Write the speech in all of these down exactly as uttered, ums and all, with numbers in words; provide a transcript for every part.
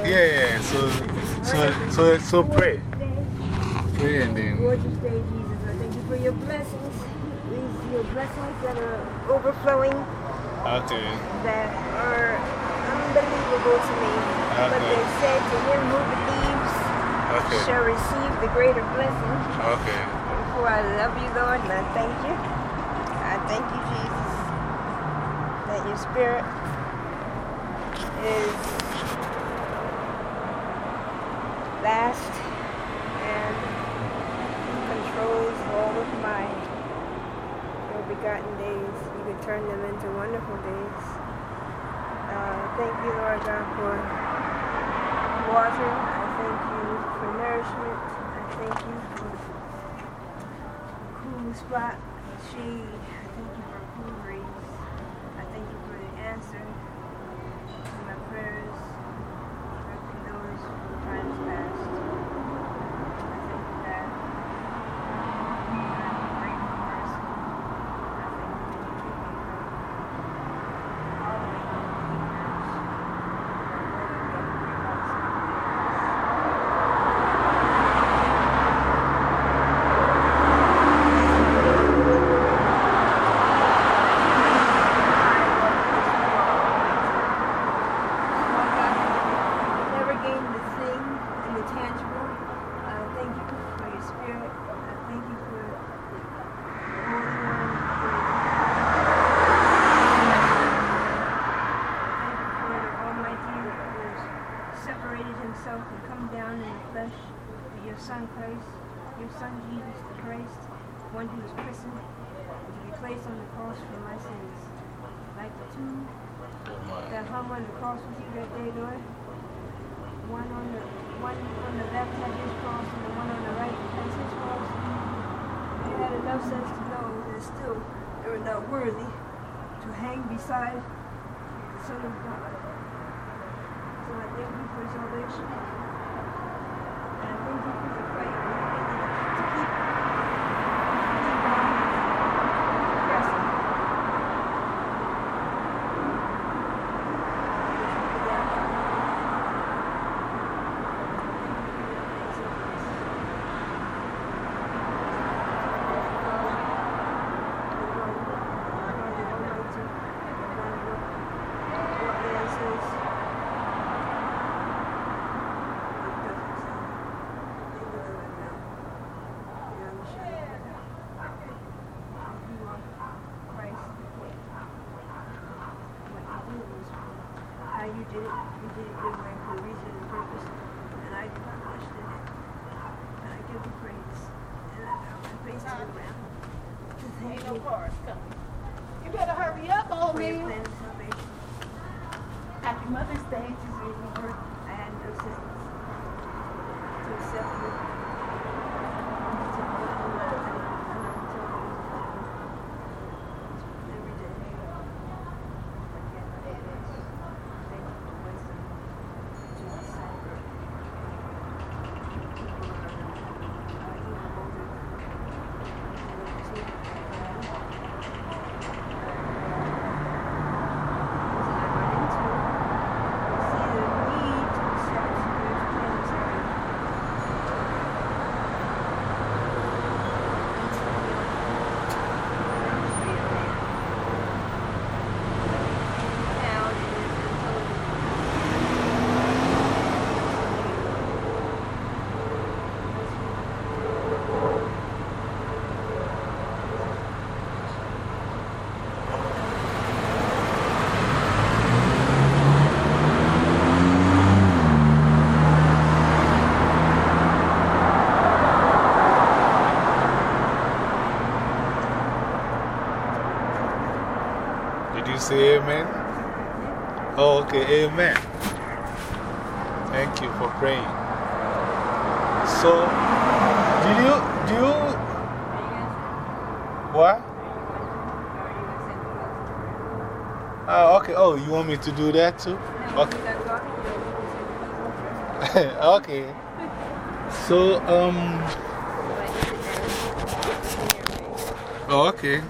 Yeah, yeah. So, so, so, so pray. Pray and then. Gorgeous day, Jesus. I thank you for your blessings. These your blessings that are overflowing. Okay. That are unbelievable to me. Okay. But they said to him who believes Okay. shall receive the greater blessing. Okay. Therefore, I love you, Lord, and I thank you. I thank you, Jesus, that your spirit is last and controls all of my ill-begotten days. You can turn them into wonderful days. Uh, thank you, Lord God, for water. I thank you for nourishment. I thank you for a cool spot, shade. I thank you for a cool breeze. I thank you for the answer to my prayers, directing those from times past. I thank you that you are a great person. I thank you that you keep me from all the way to the years. Never gained the thing and the tangible. Uh, thank you for your spirit. Uh, thank you for the Holy One. Thank you for the Almighty that has separated himself and come down in the flesh for your Son Christ, your Son Jesus the Christ, one who was christened and to be placed on the cross for my sins. Like the two that hung on the cross with you that day, Lord. One on the one on the left had his cross and the one on the right has his cross. They had enough sense to know that still they were not worthy to hang beside the Son of God. So I thank you for salvation. And I thank you for the fight to keep, keep on pressing. How you did it, you did it your way for a reason and purpose, and I did not question it. And I give you praise, and I bow my face to the ground to thank you You better hurry up, old for your man. plan of salvation. Happy Mother's Day to you. I had no sense to accept you. To put in my life, and I'm telling you every day. Again, it is. Thank you for wisdom to decipher. People are uh, even older than two. Did you say amen? Oh, okay, amen. Thank you for praying. So, do you, do you, what? Oh, okay. Oh, you want me to do that too? Okay. Okay. So, um, oh, okay.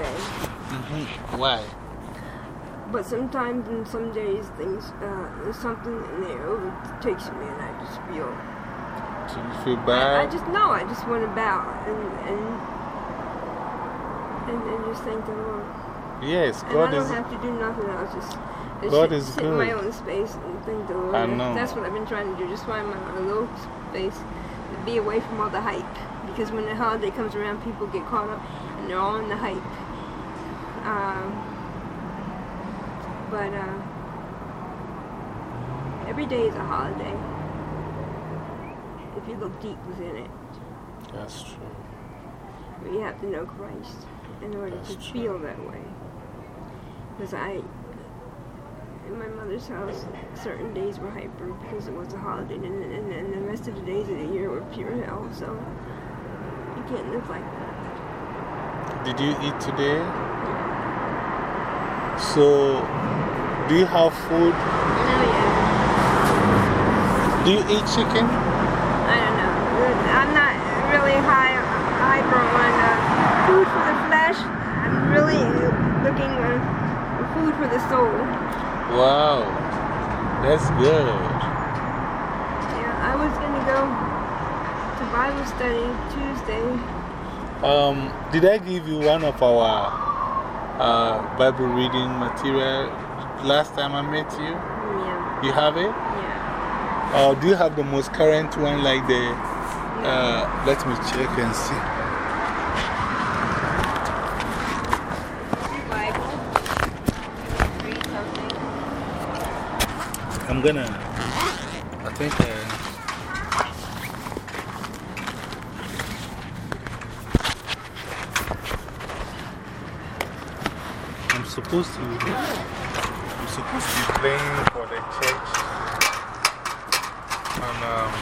day. Mm-hmm. Why? But sometimes in some days, things, uh, there's something in there overtakes me and I just feel... Do you feel I, bad? I just know, I just want to bow and, and, and, and just thank the Lord. Yes, and God I don't is... have to do nothing else, just, just God sit, is sit in my good. own space and thank the Lord. I know. That's what I've been trying to do, just find my own little space, to be away from all the hype. Because when the holiday comes around, people get caught up and they're all in the hype. Um, but uh, every day is a holiday if you look deep within it. That's true. But you have to know Christ in order That's to true. feel that way. Because I, in my mother's house, certain days were hyper because it was a holiday, and, and, and the rest of the days of the year were pure hell. So you can't live like that. Did you eat today? So, do you have food? No, yeah. Do you eat chicken? I don't know. I'm not really high hyper on uh, food for the flesh. I'm really looking for food for the soul. Wow, that's good. Yeah, I was going to go to Bible study Tuesday. Um, did I give you one of our uh, Bible reading material last time I met you? Yeah. You have it? Yeah. Or do you have the most current one like the, uh, let me check and see. Bible. Read something. I'm gonna, I think uh, I'm supposed to, I'm supposed to be playing for the church. And, um,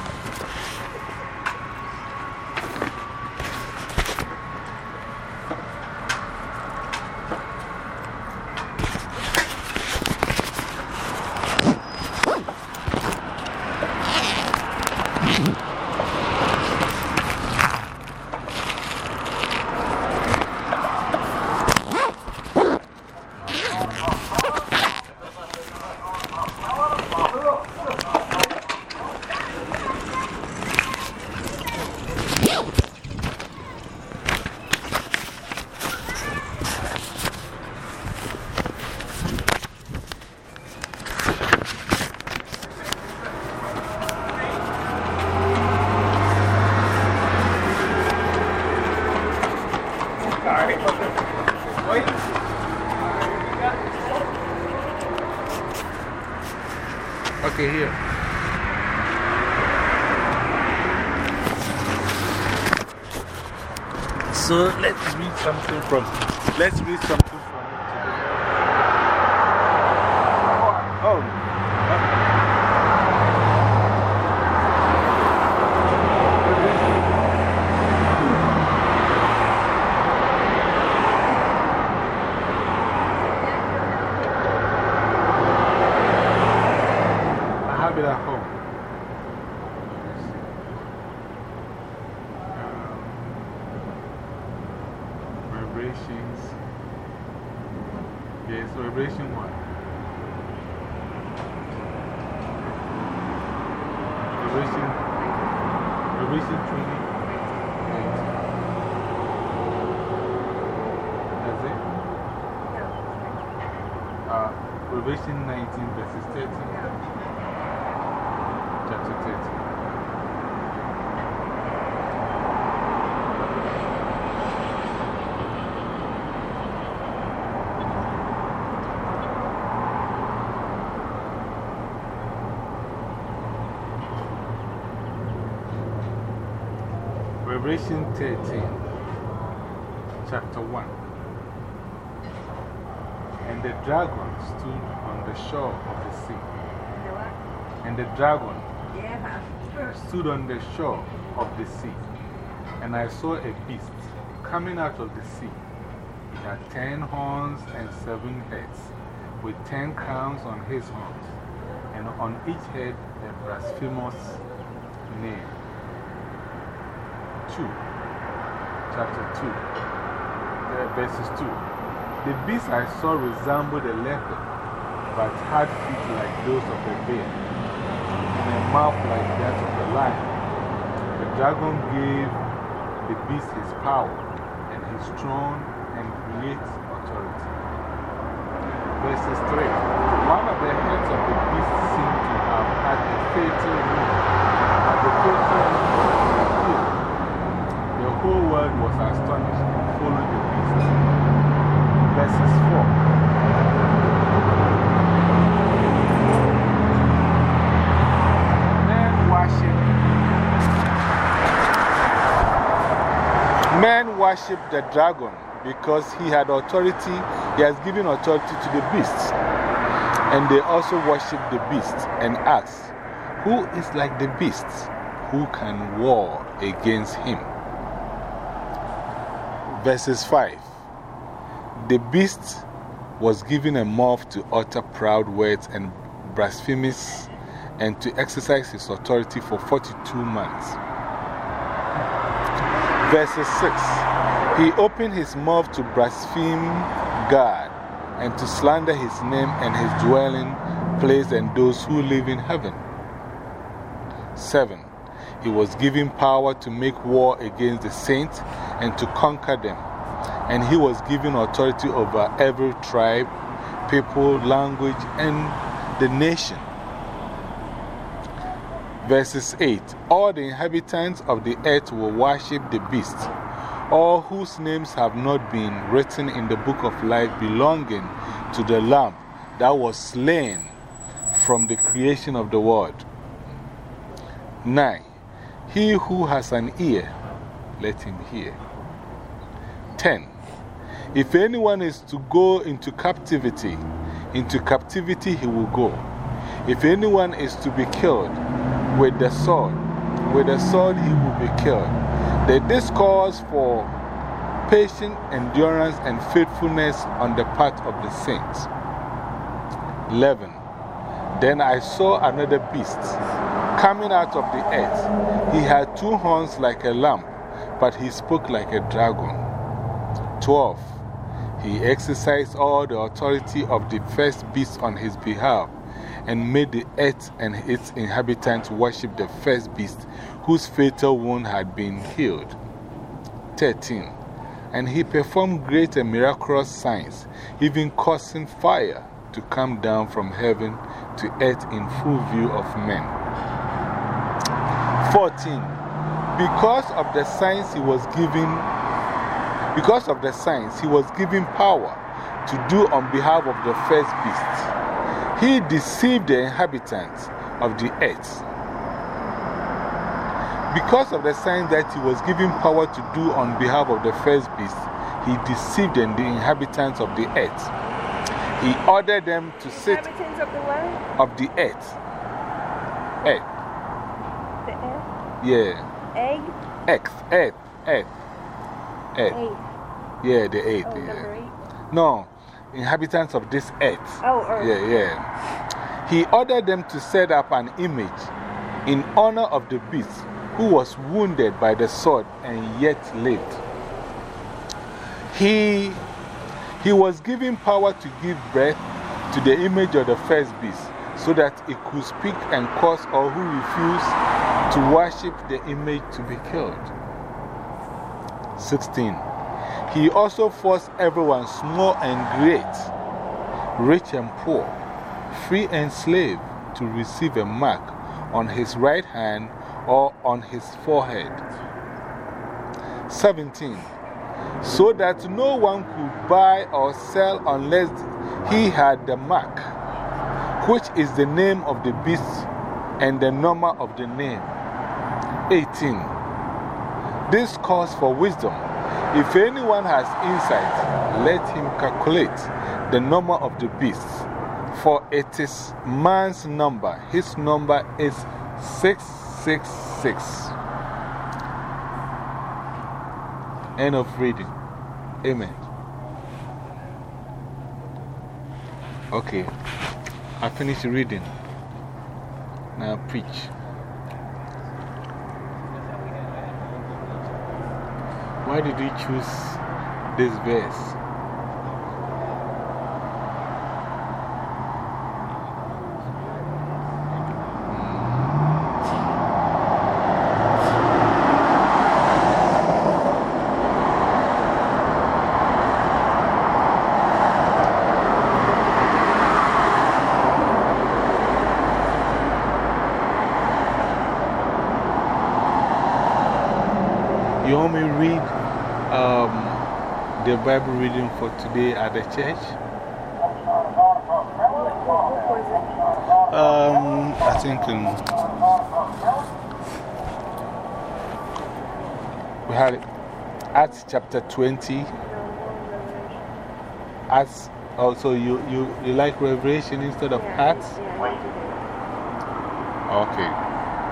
okay, here. So let's read something from, let's read something from it today. Oh. I have it at home. Vibrations. Yes, vibration one. Vibration, vibration twenty. That's it? Uh, Revelation nineteen, verses thirteen. Chapter thirteen. Revelation thirteen, chapter one. And the dragon stood on the shore of the sea. And the dragon stood on the shore of the sea. And I saw a beast coming out of the sea. He had ten horns and seven heads, with ten crowns on his horns, and on each head a blasphemous name. two, chapter two. uh, verses two. The beast I saw resembled a leopard, but had feet like those of a bear, and a mouth like that of a lion. The dragon gave the beast his power, and his throne and great authority. Verses three. One of the heads of the beast seemed to have had a fatal wound, but the fatal wound was healed. The whole world was astonished and followed the beast. Verses four. Men worship. Men worship the dragon because he had authority, he has given authority to the beasts. And they also worship the beast and ask, who is like the beast? Who can war against him? Verses five. The beast was given a mouth to utter proud words and blasphemies, and to exercise his authority for forty-two months. Verses six. He opened his mouth to blaspheme God and to slander his name and his dwelling place and those who live in heaven. seven. He was given power to make war against the saints and to conquer them. And he was given authority over every tribe, people, language, and the nation. Verses eight. All the inhabitants of the earth will worship the beast, all whose names have not been written in the book of life belonging to the Lamb that was slain from the creation of the world. nine. He who has an ear, let him hear. ten. If anyone is to go into captivity, into captivity he will go. If anyone is to be killed with the sword, with the sword he will be killed. The discourse for patient endurance and faithfulness on the part of the saints. eleven. Then I saw another beast coming out of the earth. He had two horns like a lamb, but he spoke like a dragon. twelve. He exercised all the authority of the first beast on his behalf, and made the earth and its inhabitants worship the first beast, whose fatal wound had been healed. thirteen. And he performed great and miraculous signs, even causing fire to come down from heaven to earth in full view of men. fourteen. Because of the signs he was given, because of the signs he was given power to do on behalf of the first beast. He deceived the inhabitants of the earth. Because of the signs that he was given power to do on behalf of the first beast, he deceived the inhabitants of the earth. He ordered them to sit Inhabitants of the what? of the earth. Earth. The egg? Yeah. Egg? Earth. Earth. Earth. Earth. Eight. Yeah, the eighth. Oh, Yeah. number eight? No, inhabitants of this earth. Oh, earth. Yeah, yeah. He ordered them to set up an image in honor of the beast who was wounded by the sword and yet lived. He, he was given power to give breath to the image of the first beast, so that it could speak and cause all who refuse to worship the image to be killed. sixteen. He also forced everyone, small and great, rich and poor, free and slave, to receive a mark on his right hand or on his forehead. seventeen. So that no one could buy or sell unless he had the mark, which is the name of the beast and the number of the name. eighteen. This calls for wisdom. If anyone has insight, let him calculate the number of the beast, for it is man's number. His number is six six six. End of reading. Amen. Okay, I finished reading. Now preach. Why did you choose this verse. You want me to read um, the Bible reading for today at the church? Um, I think um, we had Acts chapter twenty. Acts, also, you, you, you like Revelation instead of Acts? Okay.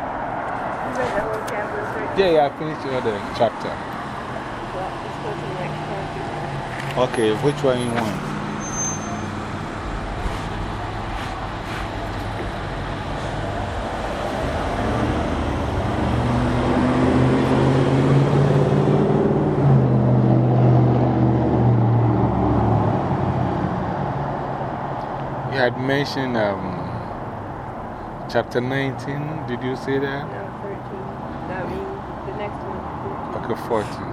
Yeah, yeah, I finished the other chapter. Okay, which one you want? You had mentioned um, chapter nineteen, did you say that? No, thirteen. No, I mean, the next one. Okay, fourteen.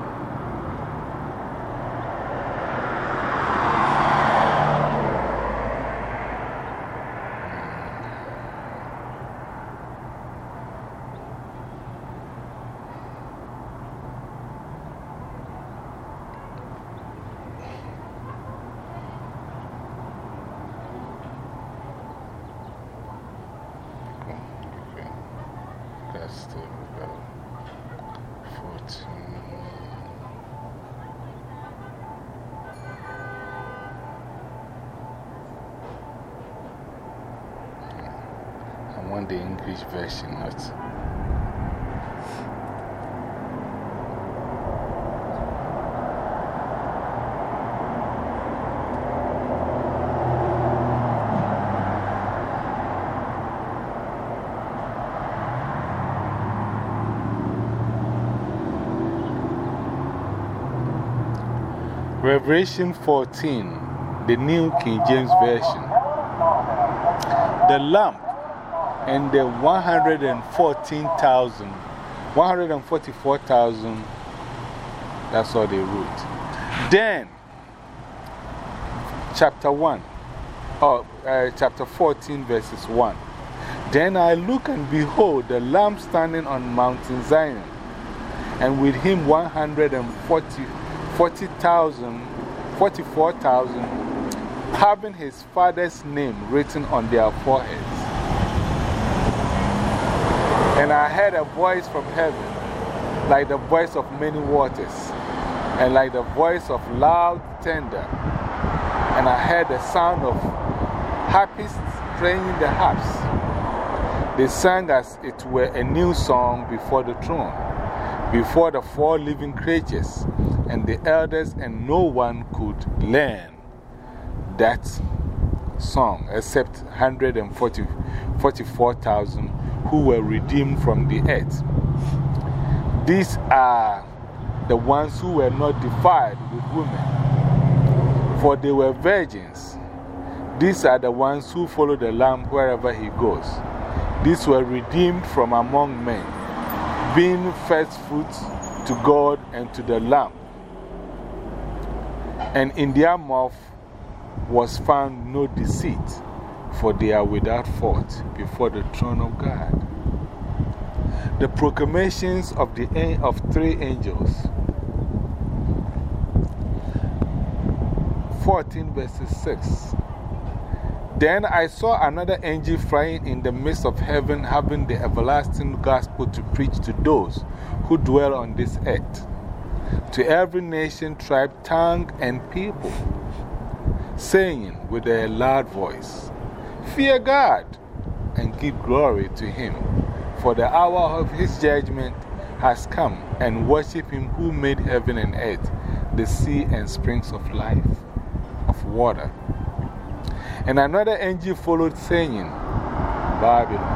That's still about fourteen. I want the English version, not. Revelation fourteen, the New King James Version. The lamp and the one hundred fourteen thousand, one hundred forty-four thousand, that's all they wrote. Then, chapter one, or uh, chapter fourteen, verses one. Then I look and behold the lamb standing on Mountain Zion, and with him one hundred forty thousand, forty-four thousand, having his father's name written on their foreheads. And I heard a voice from heaven, like the voice of many waters, and like the voice of loud thunder. And I heard the sound of harpists playing the harps. They sang as it were a new song before the throne, before the four living creatures and the elders, and no one could learn that song except one hundred forty-four thousand who were redeemed from the earth. These are the ones who were not defiled with women, for they were virgins. These are the ones who follow the Lamb wherever he goes. These were redeemed from among men, being first fruits to God and to the Lamb. And in their mouth was found no deceit, for they are without fault before the throne of God. The proclamations of, the, of three angels. fourteen verses six. Then I saw another angel flying in the midst of heaven, having the everlasting gospel to preach to those who dwell on this earth, to every nation, tribe, tongue, and people, saying with a loud voice, Fear God and give glory to him, for the hour of his judgment has come, and worship him who made heaven and earth, the sea and springs of life, of water. And another angel followed, saying, Babylon.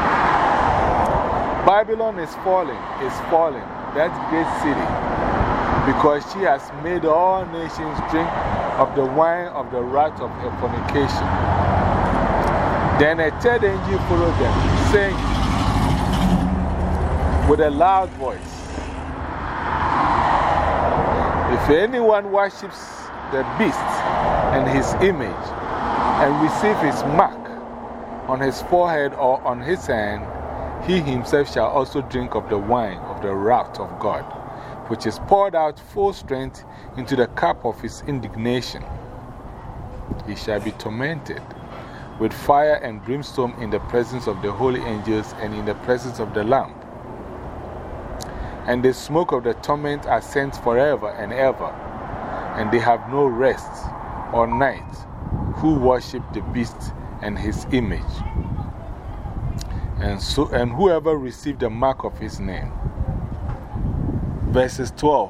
Babylon is falling, is falling, that great city, because she has made all nations drink of the wine of the wrath of her fornication. Then a third angel followed them, saying with a loud voice, if anyone worships the beast and his image, and receive his mark on his forehead or on his hand, he himself shall also drink of the wine of the wrath of God, which is poured out full strength into the cup of his indignation. He shall be tormented with fire and brimstone in the presence of the holy angels and in the presence of the Lamb. And the smoke of the torment ascends forever and ever, and they have no rest or night who worship the beast and his image, and, so, and whoever received the mark of his name. Verses twelve.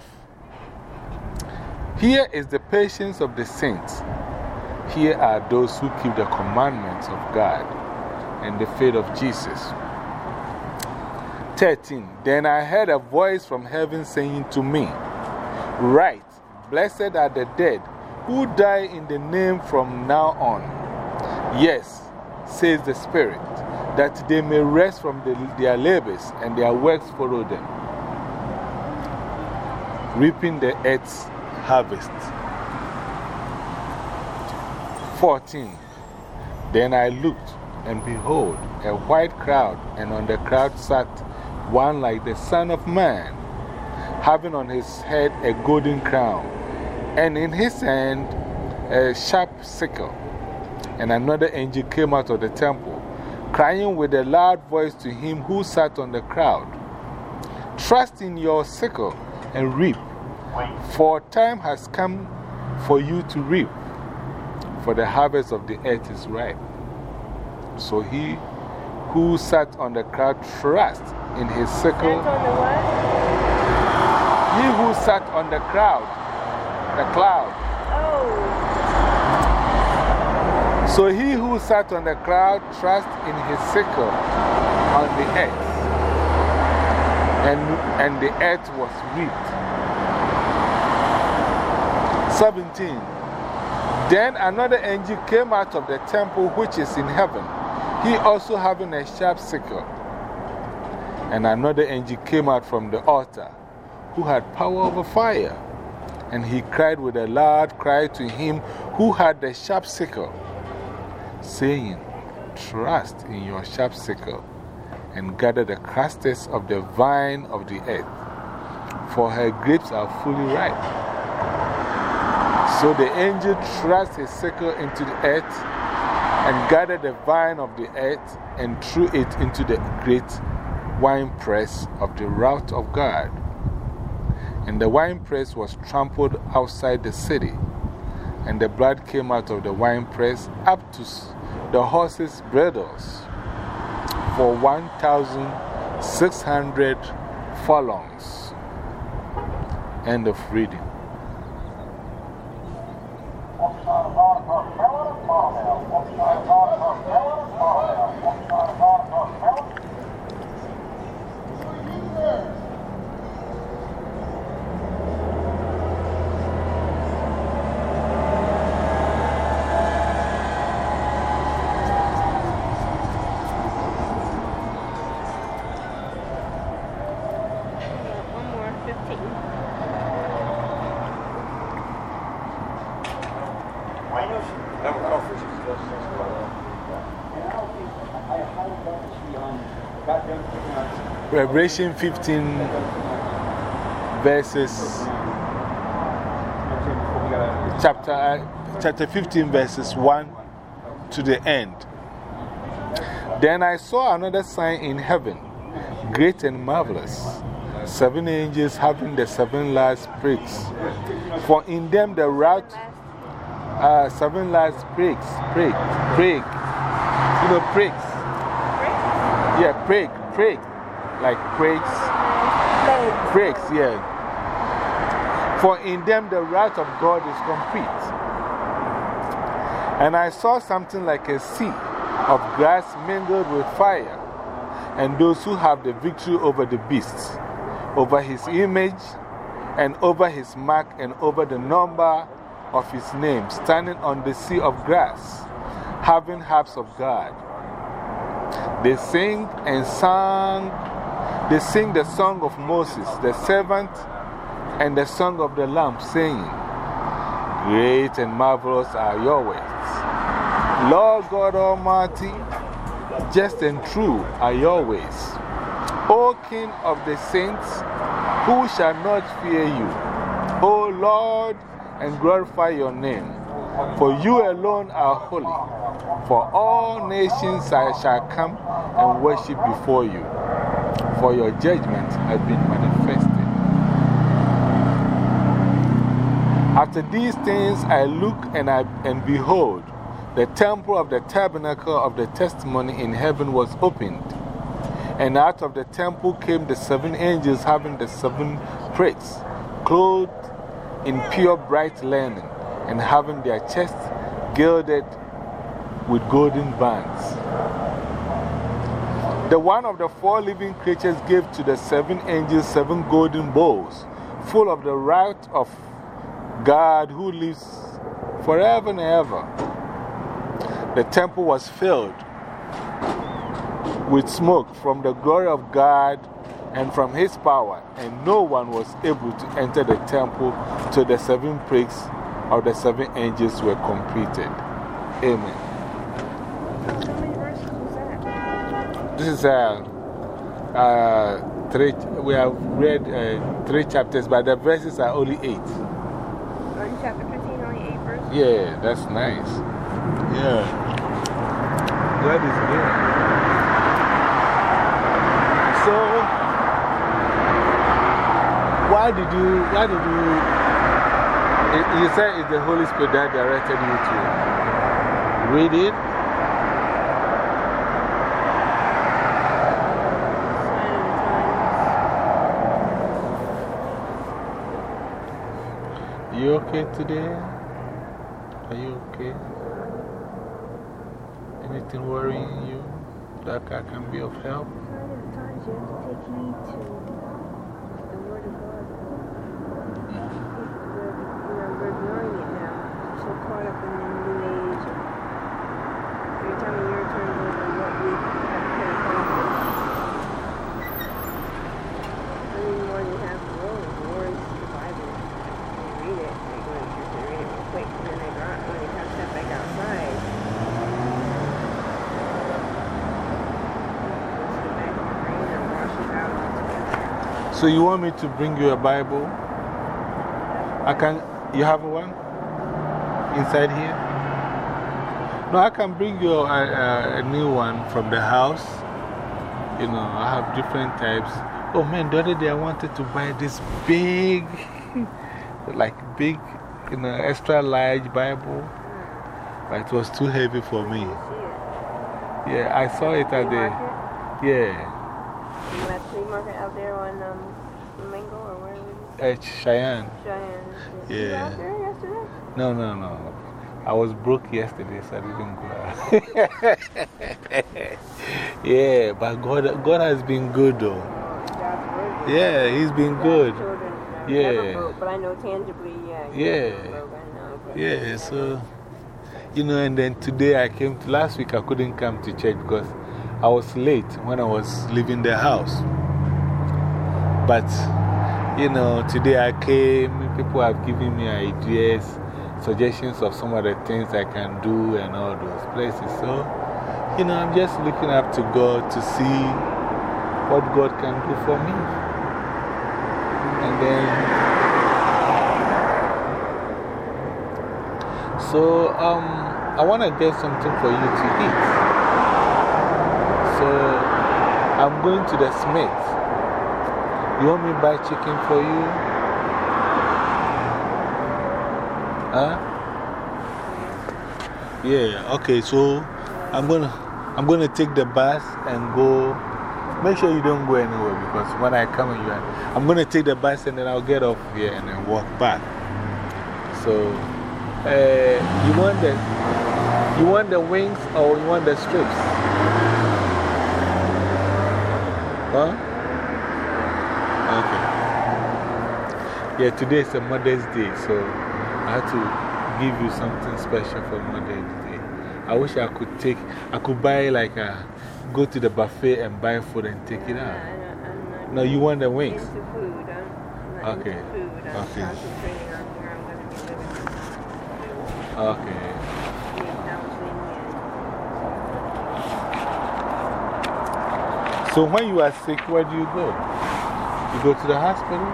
Here is the patience of the saints. Here are those who keep the commandments of God and the faith of Jesus. thirteen. Then I heard a voice from heaven saying to me, write, blessed are the dead who die in the name from now on. Yes, says the Spirit, that they may rest from the, their labors and their works follow them, reaping the earth's harvest. fourteen. Then I looked, and behold, a white crowd, and on the crowd sat one like the Son of Man, having on his head a golden crown, and in his hand a sharp sickle. And another angel came out of the temple, crying with a loud voice to him who sat on the crowd, trust in your sickle and reap, for time has come for you to reap, for the harvest of the earth is ripe. So he who sat on the crowd thrust in his sickle. Sat on the what? He who sat on the crowd, the cloud. Oh. So he who sat on the cloud thrust in his sickle on the earth, and, and the earth was reaped. seventeen. Then another angel came out of the temple which is in heaven, he also having a sharp sickle. And another angel came out from the altar, who had power over fire. And he cried with a loud cry to him who had the sharp sickle, saying, trust in your sharp sickle, and gather the clusters of the vine of the earth, for her grapes are fully ripe. So the angel thrust his sickle into the earth, and gathered the vine of the earth, and threw it into the great winepress of the wrath of God. And the winepress was trampled outside the city, and the blood came out of the winepress up to the horses' bridles for one thousand six hundred furlongs. End of reading. Revelation fifteen, verses, chapter, uh, chapter fifteen, verses one to the end. Then I saw another sign in heaven, great and marvelous, seven angels having the seven last plagues. For in them the wrath, uh, seven last plagues, plague, plague, you know, plagues. Yeah, plague, plague. Like plagues. Plagues, yeah. For in them the wrath of God is complete. And I saw something like a sea of grass mingled with fire, and those who have the victory over the beast, over his image, and over his mark and over the number of his name, standing on the sea of grass, having harps of God. They sing and sang, they sing the song of Moses, the servant, and the song of the Lamb, saying, Great and marvelous are your ways, Lord God Almighty, just and true are your ways. O King of the saints, who shall not fear you? O Lord, and glorify your name. For you alone are holy. For all nations shall come and worship before you. For your judgments have been manifested. After these things I look and, I, and behold, the temple of the tabernacle of the testimony in heaven was opened. And out of the temple came the seven angels having the seven plagues, clothed in pure bright linen, and having their chests gilded with golden bands. The one of the four living creatures gave to the seven angels seven golden bowls, full of the wrath of God who lives forever and ever. The temple was filled with smoke from the glory of God and from his power, and no one was able to enter the temple till the seven plagues of the seven angels were completed. Amen. How many verses was that? This is uh, uh, three, we have read uh, three chapters, but the verses are only eight. Oh, in chapter fifteen, only eight verses? Yeah, that's nice. Yeah. God is good. So, why did you, why did you, you said it's the Holy Spirit that directed you to read it? You okay today? Are you okay? Anything worrying you that I can be of help? Sometimes you have to take heed to the Word of God. We're, you know, we're ignoring it now. We're so caught up in the new age. Every time a year turns over, what we have to accomplish. I mean, more than half the world ignores the Bible. They read it, they go to church, they read it real quick, and then they go out, when they kind of step back outside. So, you want me to bring you a Bible? I can, you have one inside here? No, I can bring you a, a, a new one from the house. You know, I have different types. Oh man, the other day I wanted to buy this big, like big, you know, extra large Bible, but it was too heavy for me. Yeah, I saw it at the, yeah. You at the flea market out there on um, Mango or where was it? Uh, Cheyenne. Cheyenne. Yeah. You were out there yesterday? No, no, no. I was broke yesterday, so I didn't go out. Yeah, but God, God has been good though. God's word. Yeah, He's been good. Children, uh, Yeah. never broke, but I know tangibly, yeah. you Yeah. never broke, I know, but- Yeah, so, you know, and then today I came to, last week I couldn't come to church because I was late when I was leaving the house. But, you know, today I came, people have given me ideas, suggestions of some of the things I can do and all those places. So, you know, I'm just looking up to God to see what God can do for me. And then, so um, I want to get something for you to eat. So I'm going to the Smith. You want me to buy chicken for you? Huh? Yeah, okay, so I'm gonna, I'm gonna take the bus and go. Make sure you don't go anywhere because when I come and you are, I'm gonna take the bus and then I'll get off here and then walk back. So, uh, you want the, you want the wings or you want the strips? Huh? Okay. Yeah, today is a Mother's Day, so I had to give you something special for Mother's Day. I wish I could take, I could buy like a, go to the buffet and buy food and take it out. I don't, I'm not No, you want the wings? into food. I'm not Okay. into food. I'm Okay. concentrating on where I'm going to be living. Okay. The housing and So when you are sick, where do you go? You go to the hospital?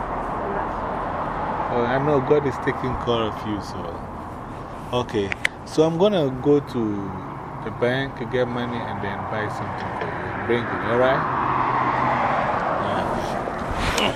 Oh, I know God is taking care of you, so. Okay. So I'm going to go to the bank, get money, and then buy something for you. Bring it, all right? Yeah.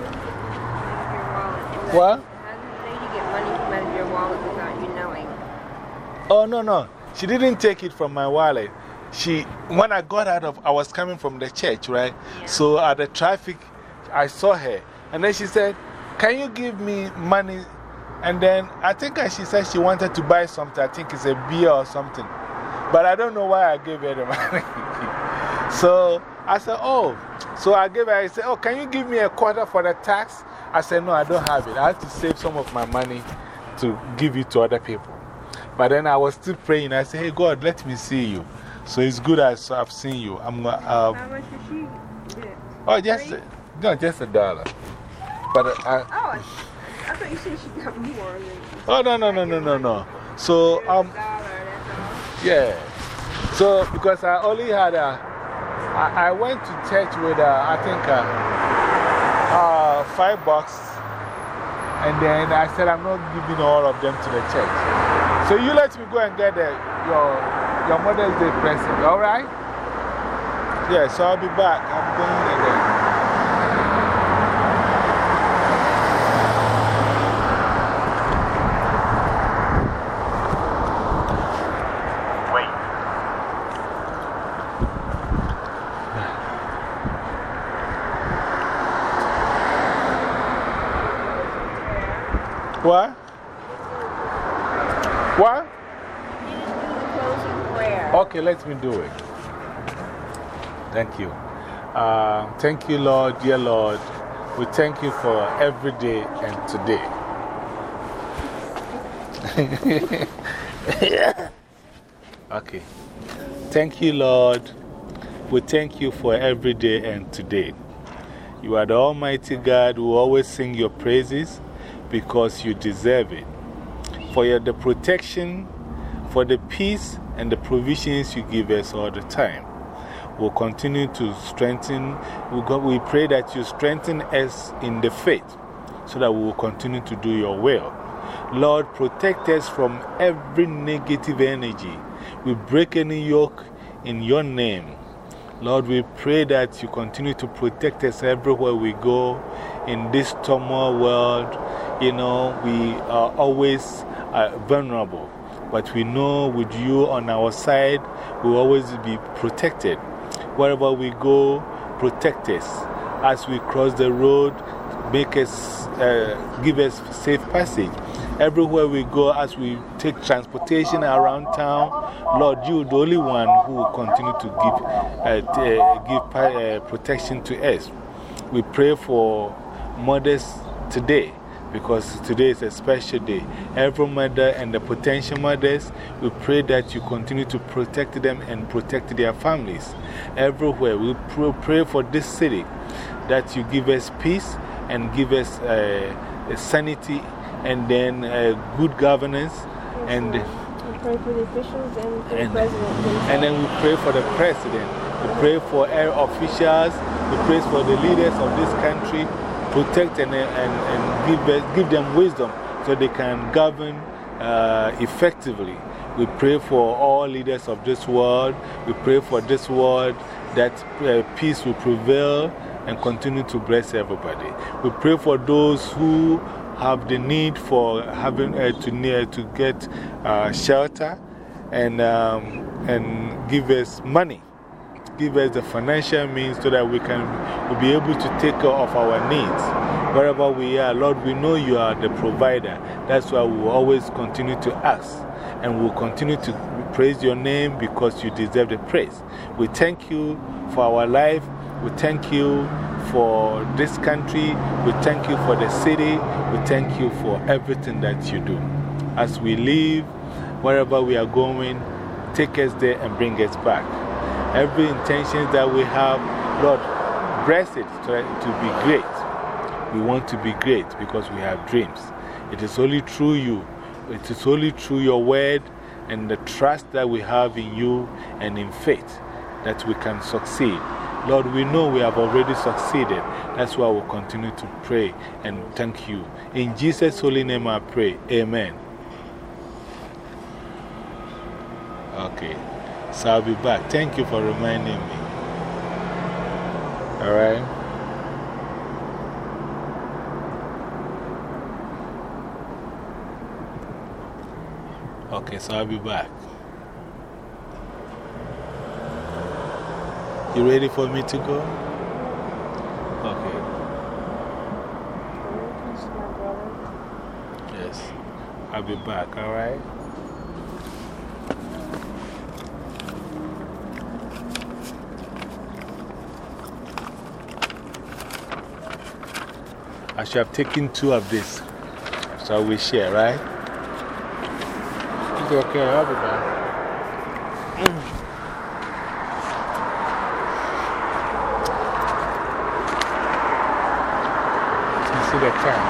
What? how do you get money from out of your wallet without you knowing? Oh, no, no. She didn't take it from my wallet. She, when I got out of, I was coming from the church, right? Yeah. So at the traffic, I saw her. And then she said, can you give me money? And then I think she said she wanted to buy something. I think it's a beer or something. But I don't know why I gave her the money. So I said, oh. So I gave her, I said, oh, can you give me a quarter for the tax? I said, no, I don't have it. I have to save some of my money to give it to other people. But then I was still praying. I said, hey, God, let me see you. So it's good as I've seen you. I'm, uh, How much did she get? oh, just, no, just a dollar. But I, Oh, I, I thought you said she got more than oh, no, no, no, no, no, no. So, um, a dollar, that's all. yeah. So, because I only had a, I, I went to church with, uh, I think, uh, uh, five bucks. And then I said, I'm not giving all of them to the church. So you let me go and get the, your, your Mother's Day present, all right? Yeah, so I'll be back. I'm going again. What? What? You just do the closing prayer. Okay, let me do it. Thank you. Uh, thank you, Lord, dear Lord. We thank you for every day and today. Okay. Thank you, Lord. We thank you for every day and today. You are the Almighty God who always sing your praises because you deserve it. For your, the protection, for the peace and the provisions you give us all the time. We'll continue to strengthen, we, go, we pray that you strengthen us in the faith so that we will continue to do your will. Lord, protect us from every negative energy. We break any yoke in your name. Lord, we pray that you continue to protect us everywhere we go in this turmoil world. You know, we are always uh, vulnerable, but we know with you on our side, we'll always be protected. Wherever we go, protect us. As we cross the road, make us, uh, give us safe passage. Everywhere we go, as we take transportation around town, Lord, you are the only one who will continue to give, uh, uh, give uh, protection to us. We pray for mothers today, because today is a special day. Every mother and the potential mothers, we pray that you continue to protect them and protect their families. Everywhere, we pray for this city, that you give us peace and give us uh, sanity and then uh, good governance. Yes, and we pray for the officials and for and, the president. and then we pray for the president. We pray for air officials. We pray for the leaders of this country. Protect and, and, and give, us, give them wisdom so they can govern uh, effectively. We pray for all leaders of this world. We pray for this world that uh, peace will prevail and continue to bless everybody. We pray for those who have the need for having uh, to, near, to get uh, shelter and, um, and give us money. Give us the financial means so that we can we'll be able to take care of our needs. Wherever we are, Lord, we know you are the provider. That's why we will always continue to ask. And we'll continue to praise your name because you deserve the praise. We thank you for our life. We thank you for this country. We thank you for the city. We thank you for everything that you do. As we leave, wherever we are going, take us there and bring us back. Every intention that we have, Lord, bless it to, to be great. We want to be great because we have dreams. It is only through you, it is only through your word and the trust that we have in you and in faith that we can succeed. Lord, we know we have already succeeded. That's why we'll continue to pray and thank you. In Jesus' holy name I pray. Amen. Okay, so I'll be back. Thank you for reminding me. All right. Okay, so I'll be back. You ready for me to go? Okay. Yes, I'll be back, all right? I should have taken two of this, so we share, right? It's okay, I'll be back. Mm. You see the time?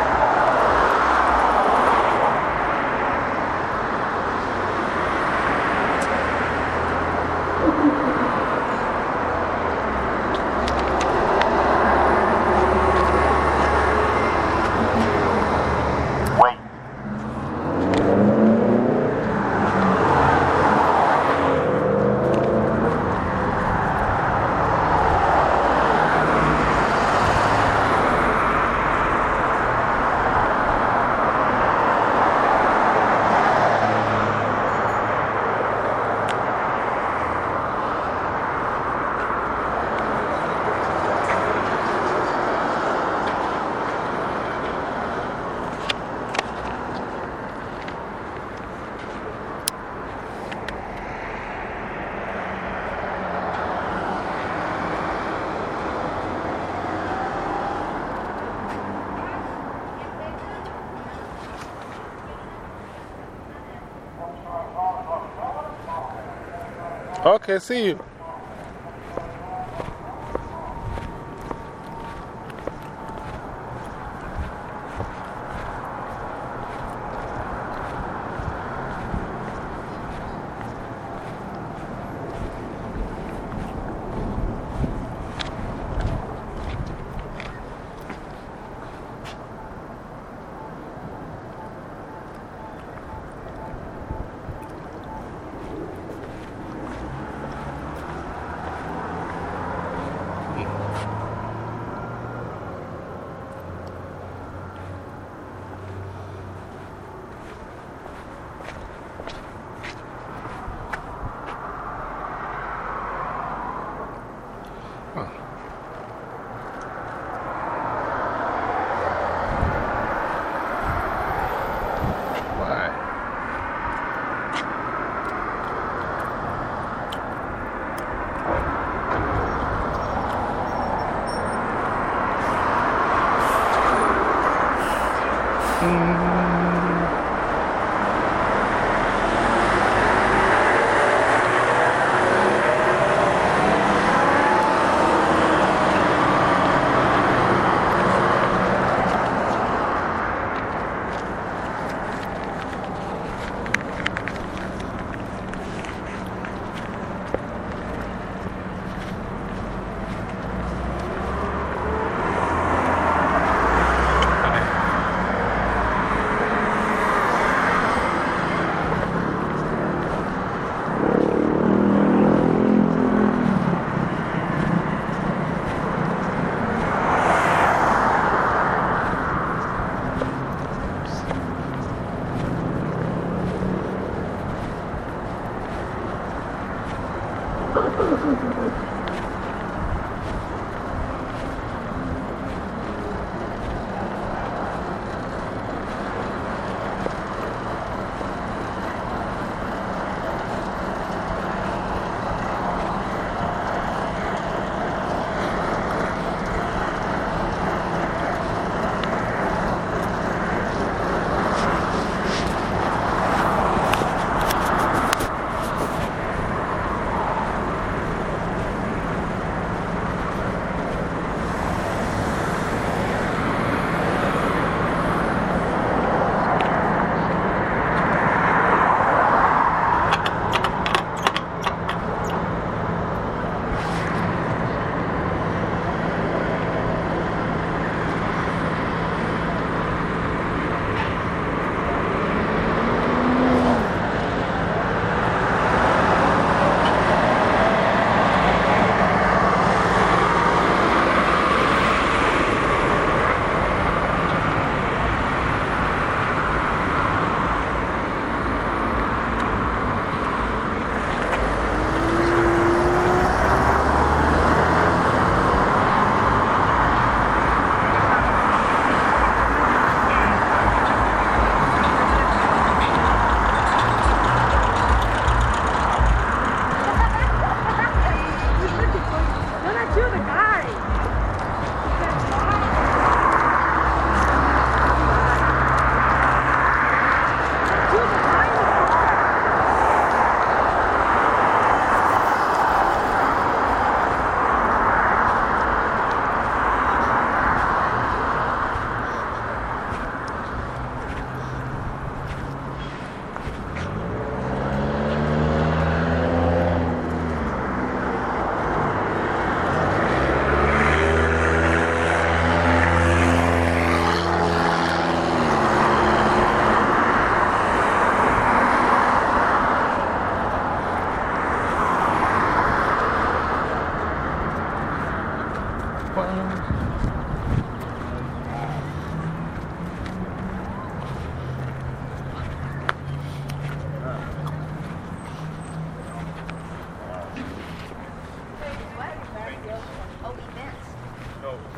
Okay, see you.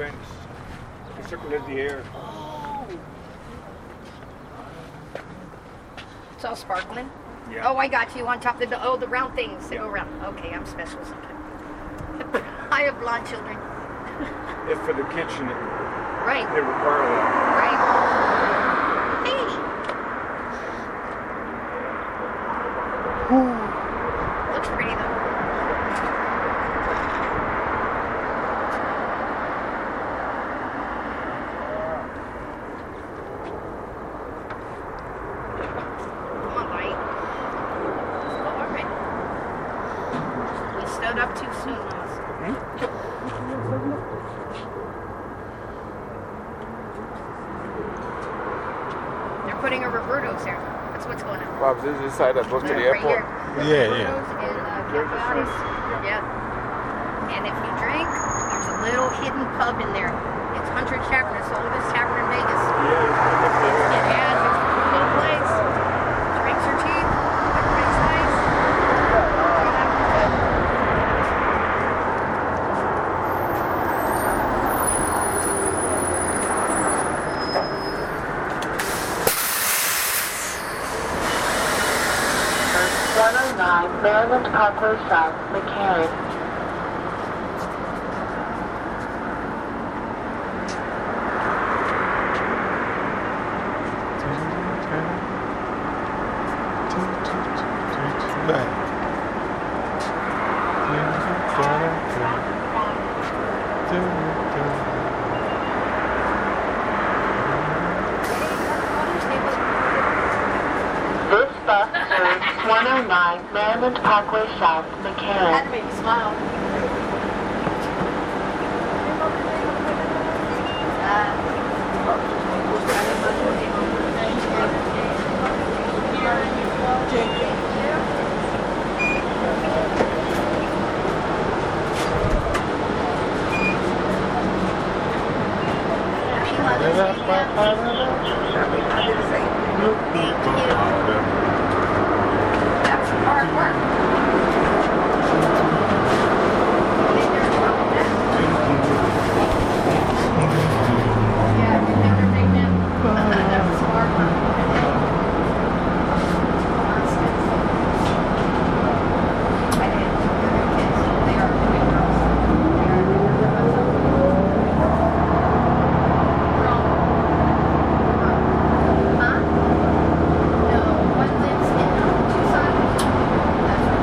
vents. They circulate the air. Oh. It's all sparkling? Yeah. Oh, I got you on top of the, oh, the round things that Yeah. go around. Okay, I'm special sometimes. I have blonde children. If for the kitchen, it, Right. they require that. Right. Hey. Looks pretty though. Come on, Mike. Oh, all right. We stood up too soon, Lois. They're putting a Roberto's here. That's what's going on. Bob's, this is the side that goes to the Right airport. here. Yeah, yeah. Roberto's and uh, Campani's. Yeah. And if you drink, there's a little hidden pub in there. It's Hundred Tavern. It's the oldest tavern in Vegas. Yeah, It has its own little place. Drinks are cheap. Everybody's nice. All have good. one oh nine Maryland Parkway South, McCarran. This bus serves one oh nine Maryland Parkway South, McCarran. That made me smile. That's hard work. Yeah, I think they're big now. That was hard work. I did. They're good kids. They are big girls. They are big girls. Wrong. Huh? No, one lives in Tucson. That's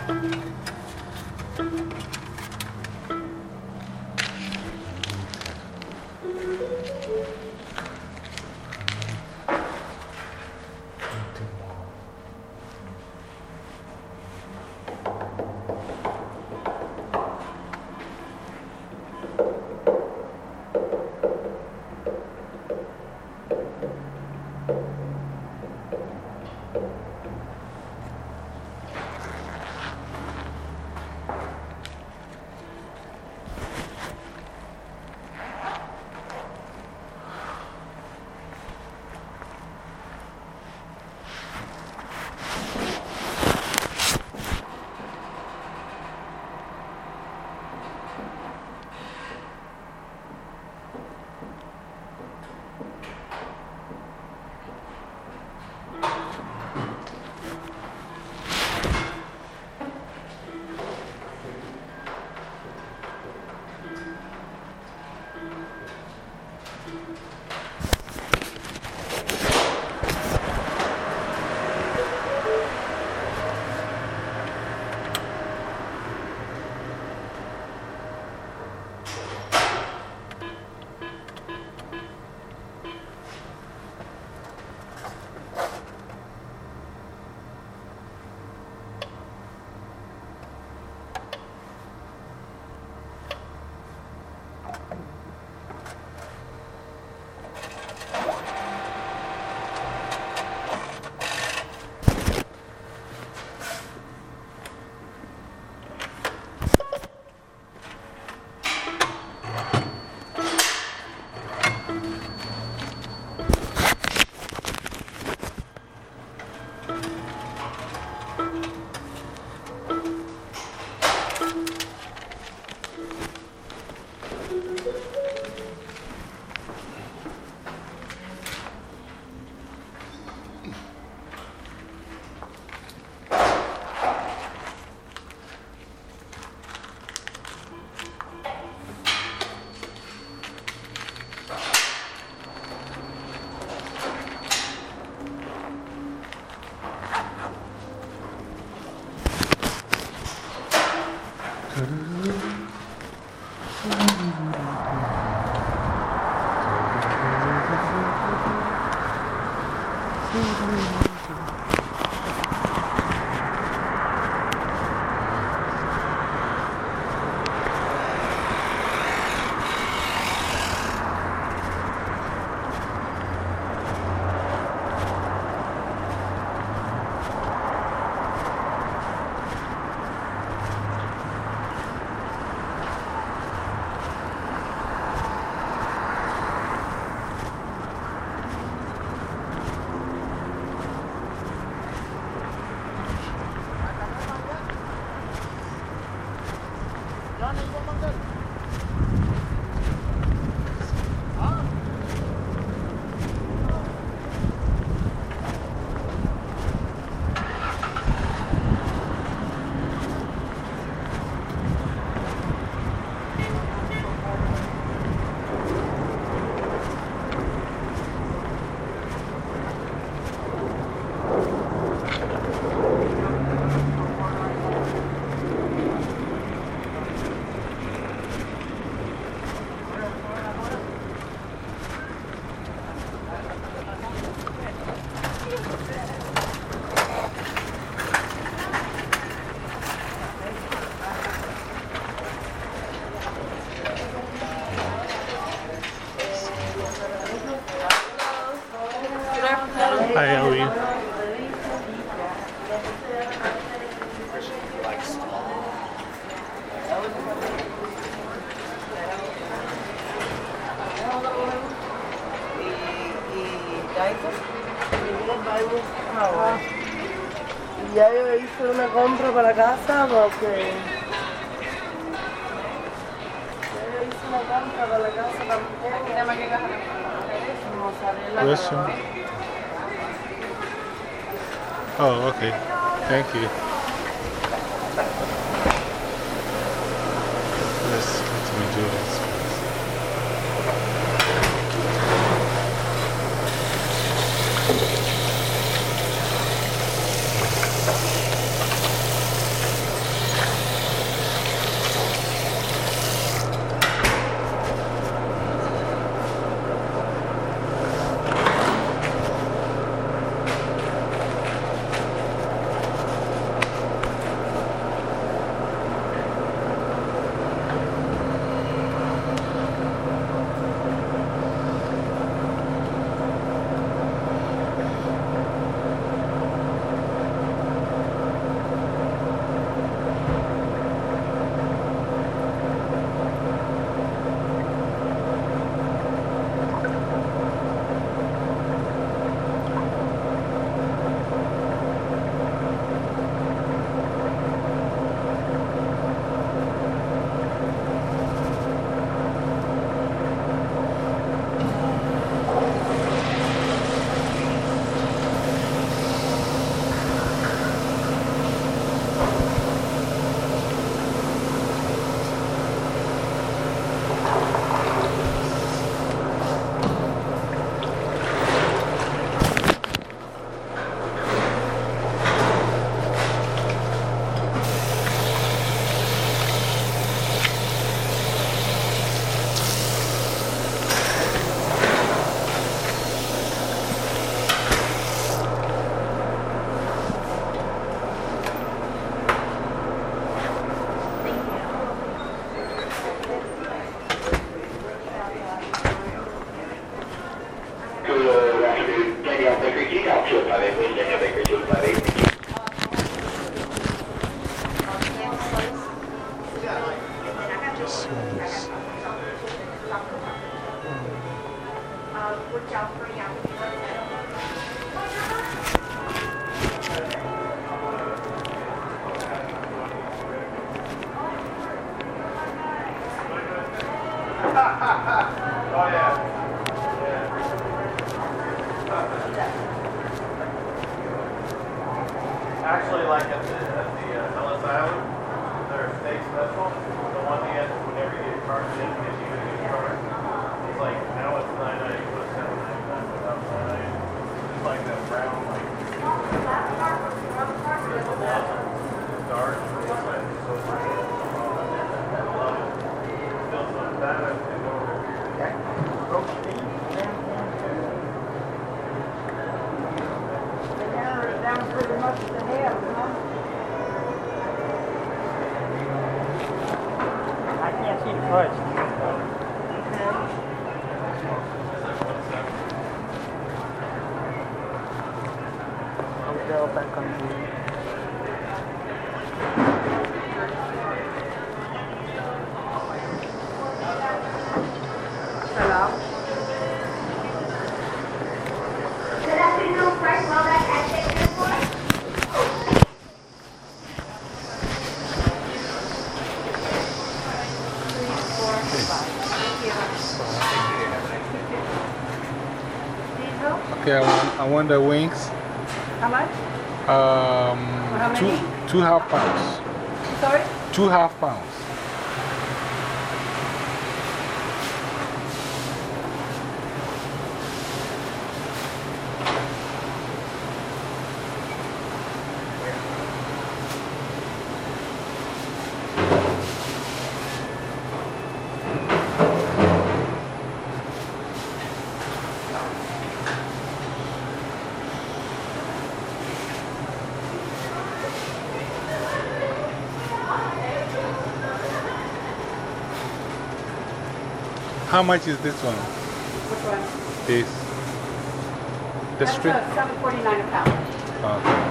Hi, how are you? Ya yo hice una compra para casa porque ya yo hice una compra para la casa también. Question? Oh, okay. Thank you. Let's let me do this. one is. Oh, yeah. Actually, like at the, at the uh, Ellis Island, their steak special, the one thing is whenever you get charged in, because you get a good card, it's like now it's nine ninety, but seven ninety-nine without nine ninety. It's like that brown, like, dark, it's like so pretty. I love it. Still so bad, I can go over here. Down pretty much to hell, huh? I can't see the price. Hotel back on the Hello? Good afternoon, Frank. Well, that I take this one. Okay, I want, I want the wings. How much? Um, how two, many? two half pounds. Sorry? Two half pounds. How much is this one? Which one? This. The That's strip? uh, seven forty-nine a pound. Okay.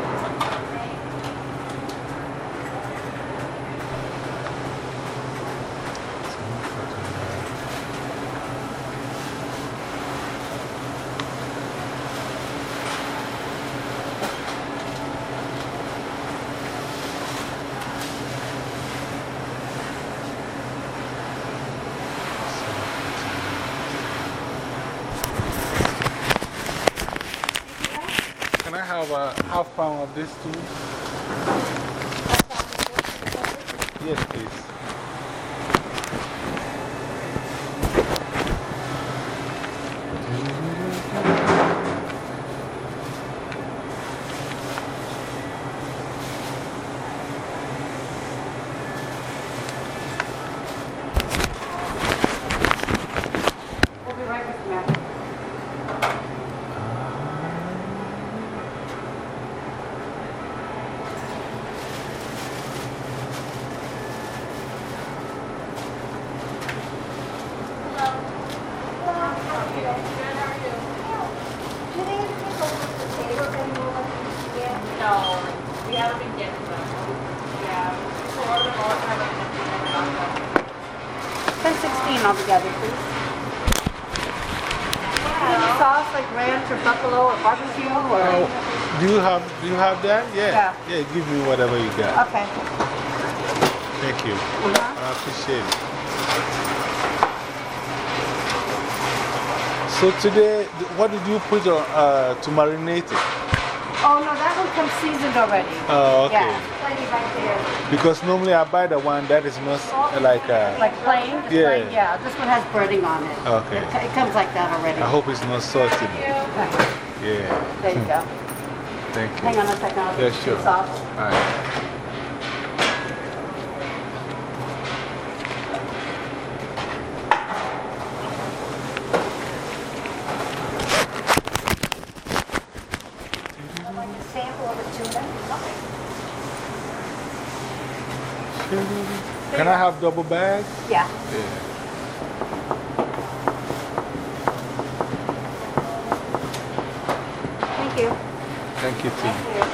Can I have a half pound of this too? Yes, please. We'll be right with you, ma'am. No, we haven't been getting them. Yeah, we order them all the time. ten sixteen altogether, please. Any sauce like ranch or buffalo or barbecue or? Oh, do you have, do you have that? Yeah. Yeah. Yeah, give me whatever you got. Okay. Thank you. Uh-huh. I appreciate it. So today, th- what did you put on uh, to marinate it? Oh, no, that one comes seasoned already. Oh, okay. Yeah, plenty right there. Because normally I buy the one that is not like uh, Like plain? Just Yeah. plain, yeah, this one has breading on it. Okay. It, it comes like that already. I hope it's not salty. Yeah. There you go. Thank you. Hang on a second. I'll Yeah, get sure. the sauce. All right. Sample of the tuna. Can I have double bag? Yeah. Yeah. Thank you. Thank you, too.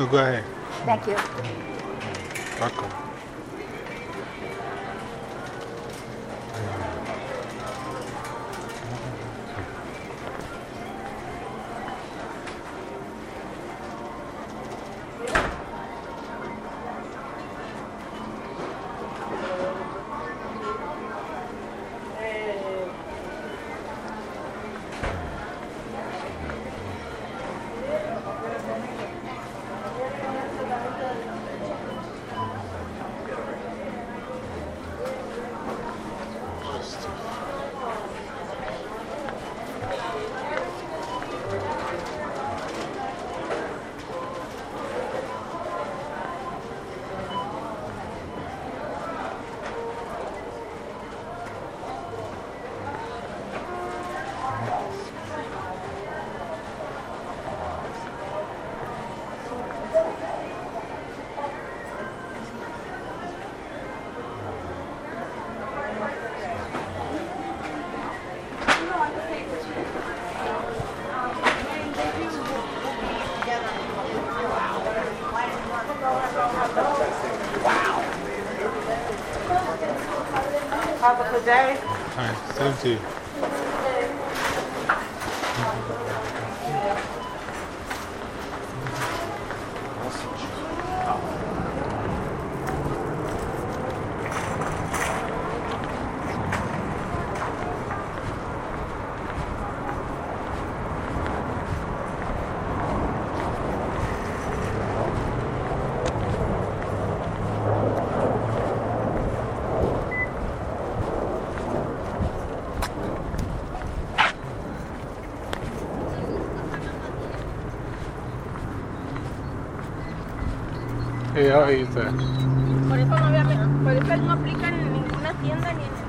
No, go ahead. Thank you. Welcome. Have a good day. Hi, same to you. Hey, how are you, sir? Por eso no había, por eso no aplican en ninguna tienda ni en el...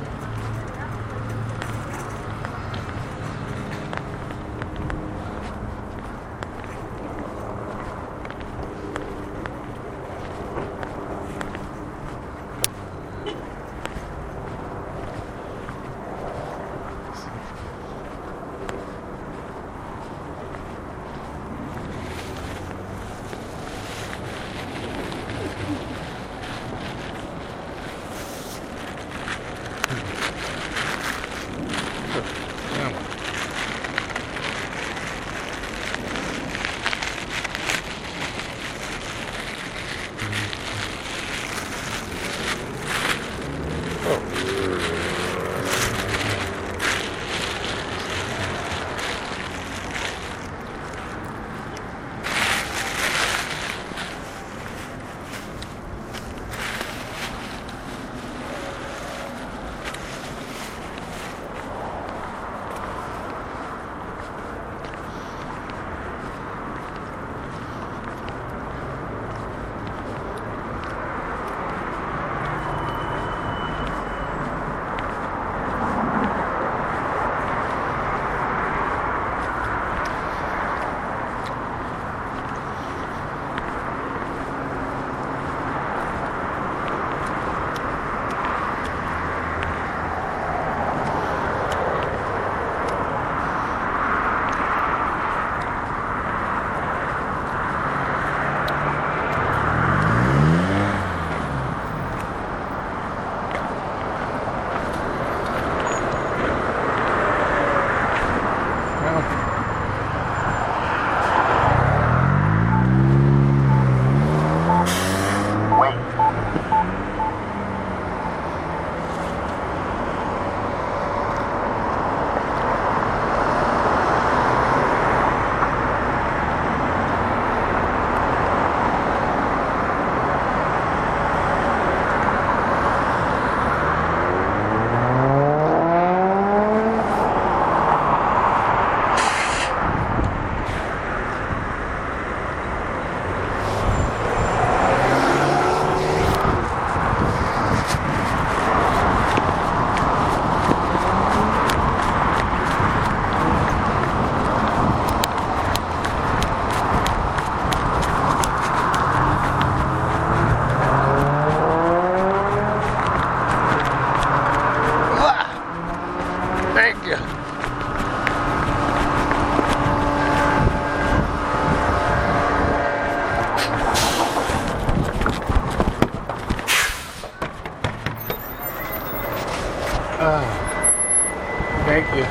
Thank you.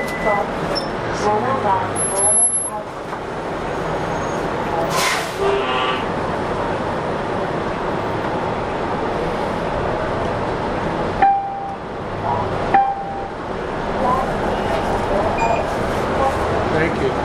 Thank you.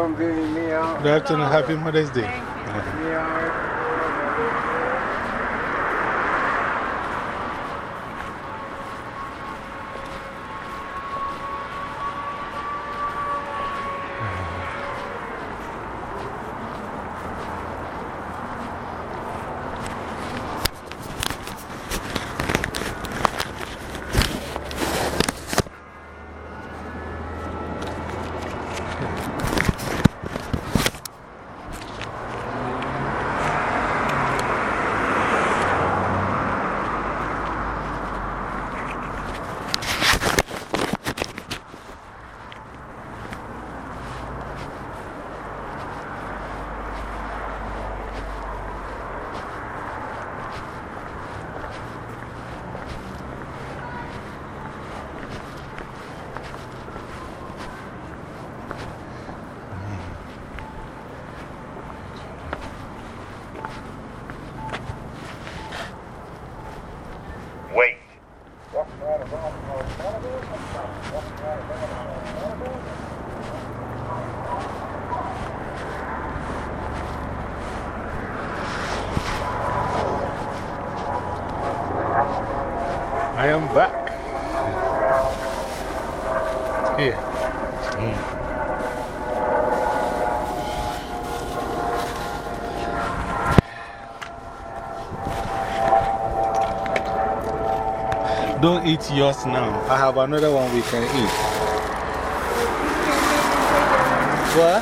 afternoon, Vinny. Meow. Good afternoon. Happy Mother's Day. Meow. Wait. I am back. Here. Mm. Don't eat yours now. I have another one we can eat. What?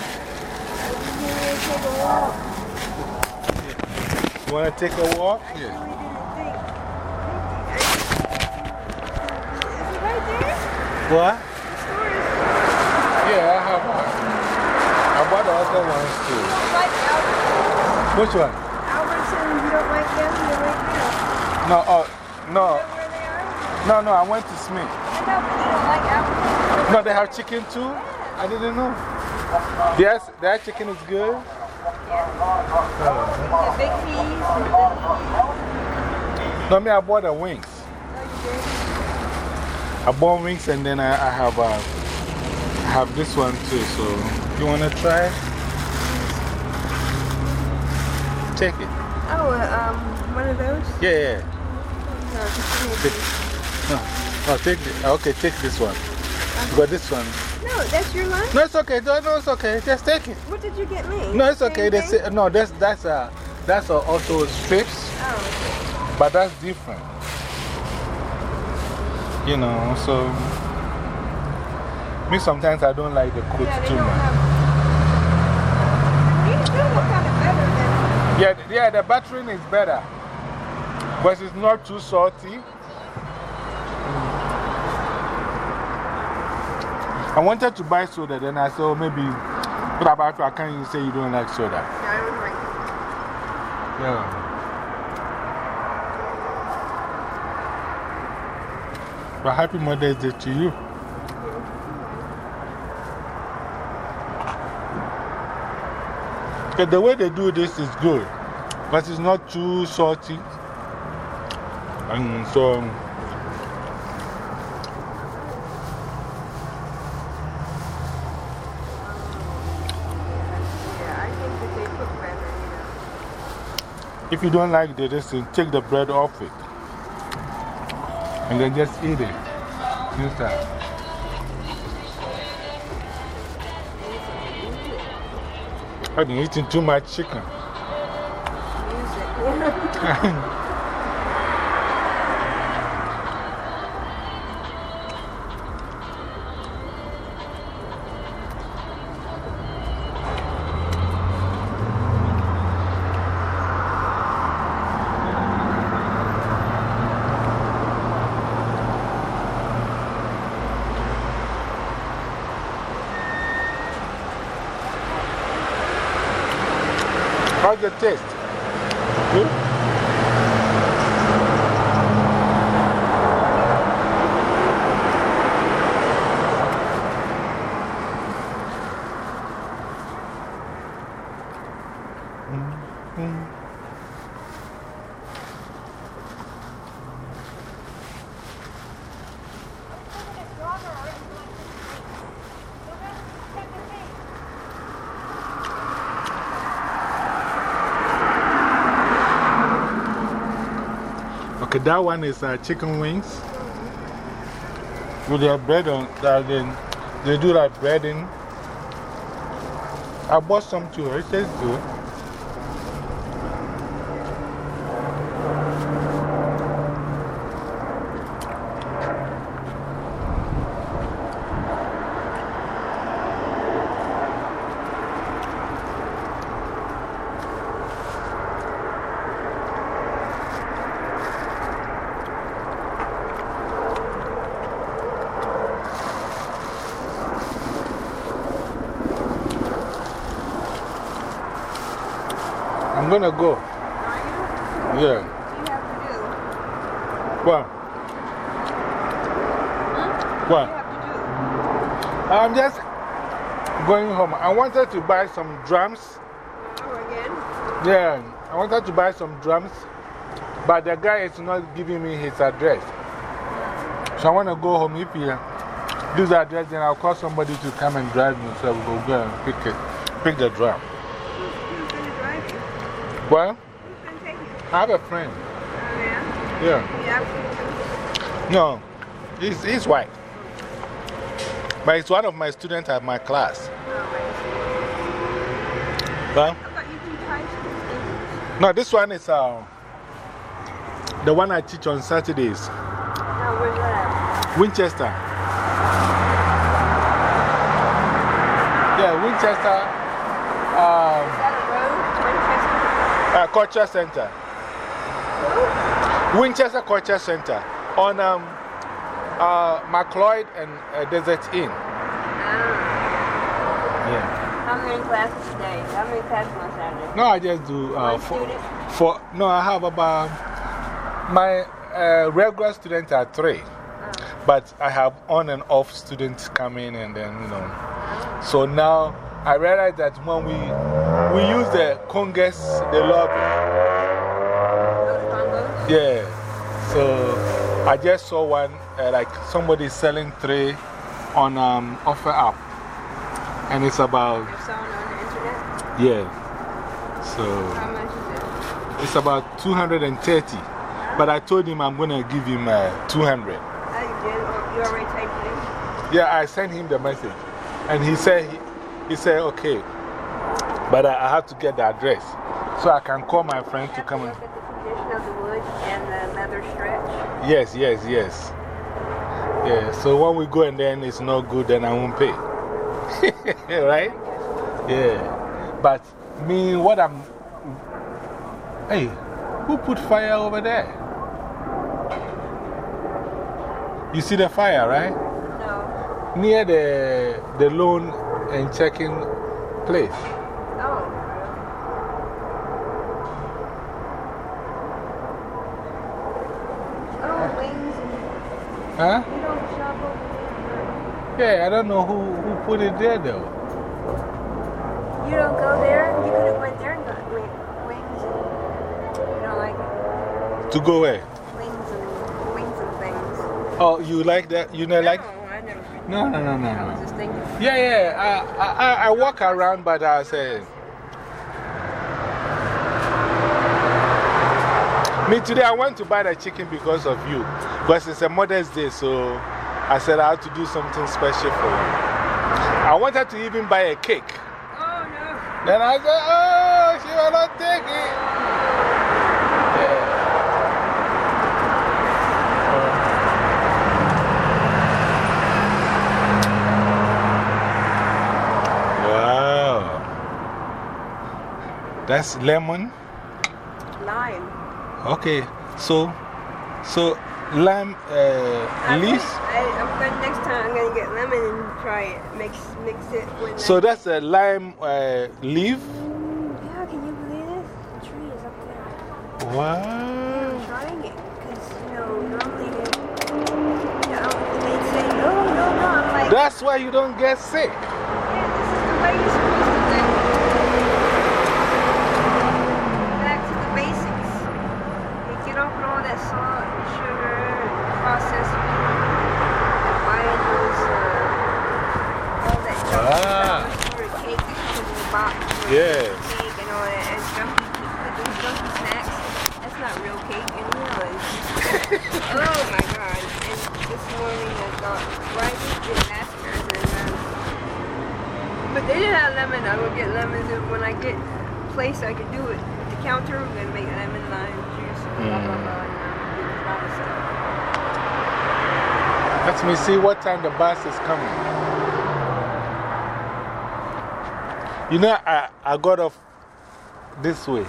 You want to take a walk? Yeah. What? Yeah, I have one. I bought the other ones too. You don't like Albertsons? Which one? Albertsons, you don't like them? You like them? No, oh, no. You know where they are? No, no, I went to Smith. I know, but you don't like Albertsons? No, they have chicken too? I didn't know. Their, their chicken is good? The big peas and the little peas. No, me, I bought the wings. I bought wings and then I, I have uh, I have this one too. So, you want to try it? Take it. Oh, uh, um, one of those? Yeah, yeah. No, just give me Take, no, no, take the, okay, take this one. You got this one. No, that's your lunch? No, it's okay. No, no, it's okay. Just take it. What did you get me? No, it's Same okay. They thing? say, no, that's, that's, uh, that's uh, also strips, Oh. but that's different. You know, so me sometimes I don't like the cook Yeah, they too don't much. have. You still look kind of better than. Yeah, th- yeah, the buttering is better, but it's not too salty. I wanted to buy soda, then I said, oh, maybe, what about you? I can't even say you don't like soda. I don't drink. Yeah. But happy Mother's Day to you. Okay, the way they do this is good, but it's not too salty. And so, Yeah, I think that they cook better, you know. if you don't like the this thing, take the bread off it. And then just eat it. Inside. I've been eating too much chicken. How's the taste? Good? Mm-hmm. Okay, that one is uh, chicken wings. With their bread on, that they, they do that breading. I bought some too, it tastes good. I'm gonna go. Are you? Yeah. What do you have to do? What? Huh? What? What do you have to do? I'm just going home. I wanted to buy some drums. Oh, again? Yeah, I wanted to buy some drums, but the guy is not giving me his address. So I want to go home. If he gives the address, then I'll call somebody to come and drive me so we'll go and pick, it, pick the drum. Who's going to drive you? Well, Who's going to take you? I have a friend. Oh, yeah? Yeah. Yeah. No, he's, he's white. But he's one of my students at my class. Well, I thought you can try some. no, this one is uh, the one I teach on Saturdays. Now, where's that? Winchester. Yeah, Winchester. Um, Is that a road? Winchester? uh, Culture Center. Winchester Culture Center. On um, uh, McLeod and uh, Desert Inn. Yeah. How many classes today? How many classes on Saturday? No, I just do uh, One for, student? for. No, I have about. My uh, regular students are three. But I have on and off students coming and then, you know. So now I realize that when we, we use the Congress, the lobby. Those combos? Yeah. So I just saw one, uh, like somebody selling three on um, offer app. And it's about. You're selling on the internet? Yeah. So How much is it? it's about two hundred thirty. But I told him I'm going to give him uh, two hundred. Oh, you did? Or you already typed it in? Yeah, I sent him the message. And he said, he, he said, okay. But I, I have to get the address. So I can call my friend to come and. Look at the condition of the wood and the leather stretch. Yes, yes, yes. Yeah, so when we go and then it's not good, then I won't pay. Right? Yeah. But me, what I'm. Hey, who put fire over there? You see the fire, right? No. Near the, the loan and checking place. Oh. Oh, wings and. Huh? You don't shop over there? Yeah, I don't know who, who put it there though. You don't go there? You could have went there and got wi- wings and. You don't like it? To go where? Wings and wings and things. Oh, you like that? You know, like? No, I never. No, no, no, no. I was no. just thinking. Yeah, yeah. I, I, I walk around, but I say. Me today, I went to buy the chicken because of you. Because it's a Mother's Day, so I said I had to do something special for you. I wanted to even buy a cake. Oh, no. Then I said, oh, she will not take it. Yeah. Wow. That's lemon. Lime. Okay, so, so lime uh, leaves. I, I'm going next time. I'm going to get lemon and try it. Mix, mix it with. So that's a lime uh, leaf. Yeah, can you believe this? The tree is up there. Wow. I'm trying it because, you know, normally they, you know, they say, no, no, no. I'm like, That's why you don't get sick. yeah, this is the way you're supposed to do it. Back to the basics. You get off all that salt and sugar and processed food, buying those, uh, all that junk Ah. stuff for a cake that you put in the box. for Yes. Cake and all that, and junky, put those junky snacks. That's not real cake, and you know, it's just Oh my God. And this morning I thought, why did you get masters? And, um, but they didn't have lemon. I would get lemons, and when I get a place I could do it at the counter, we're going to make lemon lime juice and blah, blah, blah. And um, do a lot of stuff. Let me see what time the bus is coming. You know, I, I got off this way.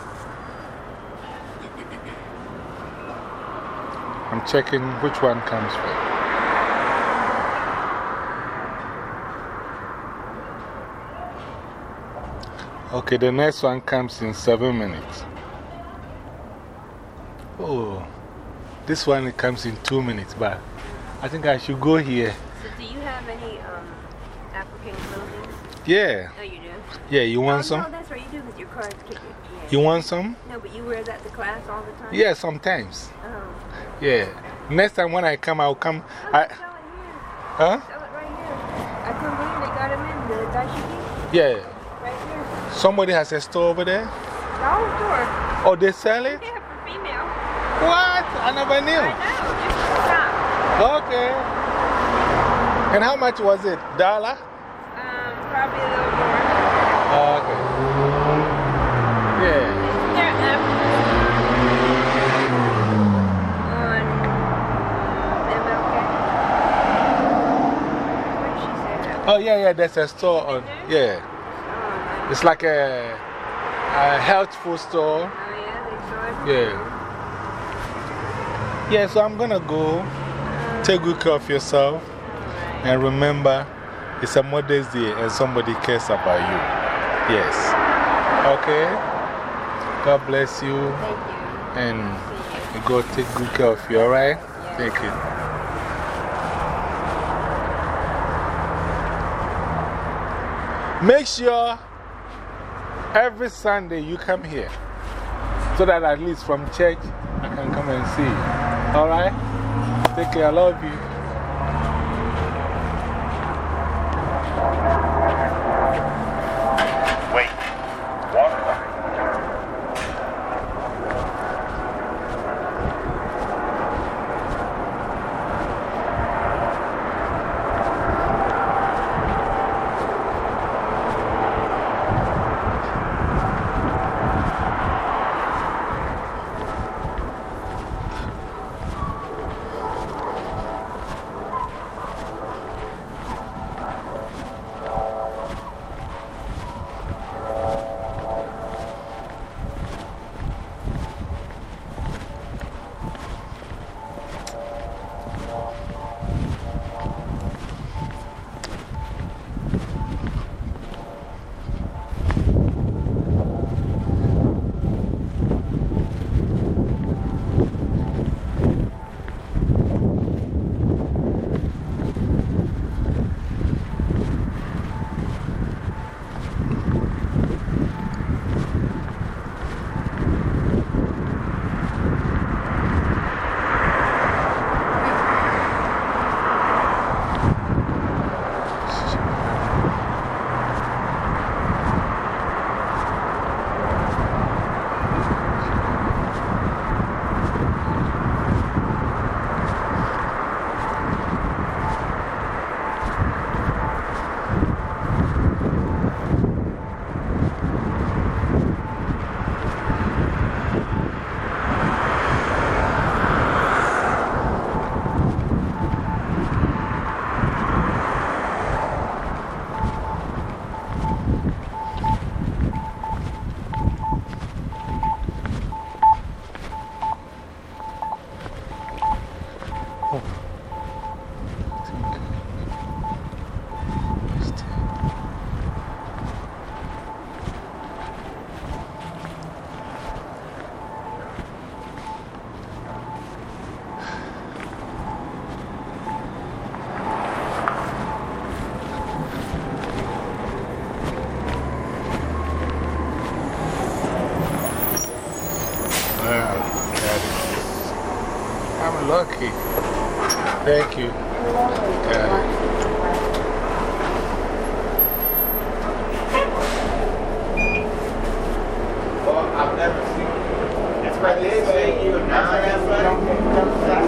I'm checking which one comes first. Okay, the next one comes in seven minutes. Oh, this one it comes in two minutes, but I think I should go here. So, do you have any um, African clothing? Yeah. Oh, you do? Yeah, you want oh, some? No, that's right, you do because your car's kicking. Yeah. You want some? No, but you wear that to class all the time? Yeah, sometimes. Oh. Yeah. Next time when I come, I'll come. Oh, I, sell it here. huh? Sell it right here. I couldn't believe they got him in the dashiki. Yeah. Right here. Somebody has a store over there? Dollar store. Oh, they sell it? Yeah, for female. What? I never knew. I know, just for shop. Okay. And how much was it? Dollar? Um, probably a little more. Okay. Yeah. They're up on M L K. What did she say? That? Oh, yeah, yeah, there's a store on. Yeah. Oh, It's like a, a health food store. oh, yeah, they saw it. Yeah. Yeah, so I'm gonna go. Take good care of yourself. And remember, it's a Mother's Day and somebody cares about you. Yes. Okay? God bless you. Thank you. And you go take good care of you, alright? Yeah. Thank you. Make sure every Sunday you come here so that at least from church I can come and see you. Alright? Take care. I love you. Wait. Water. I'm lucky. Thank you. Yeah. Well, I've never seen it. It's like they say, you know,